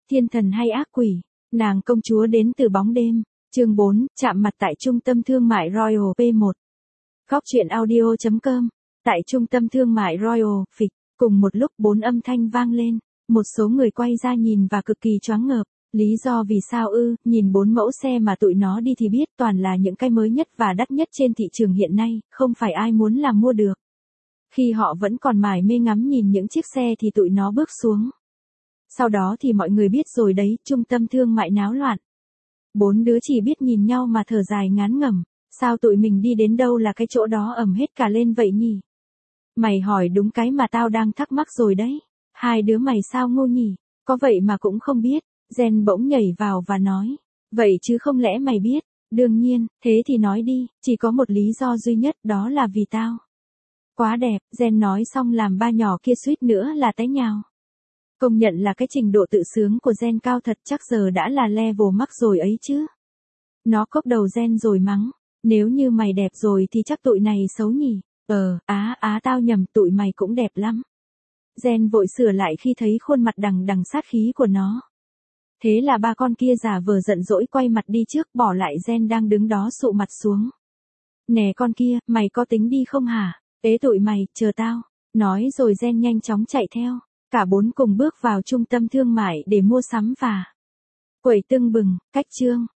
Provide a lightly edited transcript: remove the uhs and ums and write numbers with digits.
Thiên thần hay ác quỷ? Nàng công chúa đến từ bóng đêm. Chương 4, chạm mặt tại trung tâm thương mại Royal P1. Góc truyện audio.com. Tại trung tâm thương mại Royal, phịch, cùng một lúc 4 âm thanh vang lên. Một số người quay ra nhìn và cực kỳ choáng ngợp. Lý do vì sao ư? Nhìn 4 mẫu xe mà tụi nó đi thì biết toàn là những cái mới nhất và đắt nhất trên thị trường hiện nay, không phải ai muốn là mua được. Khi họ vẫn còn mải mê ngắm nhìn những chiếc xe thì tụi nó bước xuống. Sau đó thì mọi người biết rồi đấy, trung tâm thương mại náo loạn. 4 đứa chỉ biết nhìn nhau mà thở dài ngán ngẩm, sao tụi mình đi đến đâu là cái chỗ đó ầm hết cả lên vậy nhỉ? Mày hỏi đúng cái mà tao đang thắc mắc rồi đấy. Hai đứa mày sao ngu nhỉ? Có vậy mà cũng không biết. Jen bỗng nhảy vào và nói. Vậy chứ không lẽ mày biết? Đương nhiên, thế thì nói đi, chỉ có một lý do duy nhất, đó là vì tao. Quá đẹp, Jen nói xong làm ba nhỏ kia suýt nữa là té nhào. Công nhận là cái trình độ tự sướng của Jen cao thật, chắc giờ đã là level max rồi ấy chứ. Nó cốc đầu Jen rồi mắng. Nếu như mày đẹp rồi thì chắc tụi này xấu nhỉ? Tao nhầm, tụi mày cũng đẹp lắm. Jen vội sửa lại khi thấy khuôn mặt đằng đằng sát khí của nó. Thế là ba con kia giả vờ giận dỗi quay mặt đi trước, bỏ lại Jen đang đứng đó sụ mặt xuống. Nè con kia, mày có tính đi không hả? Ế tụi mày, chờ tao. Nói rồi Jen nhanh chóng chạy theo. Cả 4 cùng bước vào trung tâm thương mại để mua sắm và quẩy tưng bừng, cách chương.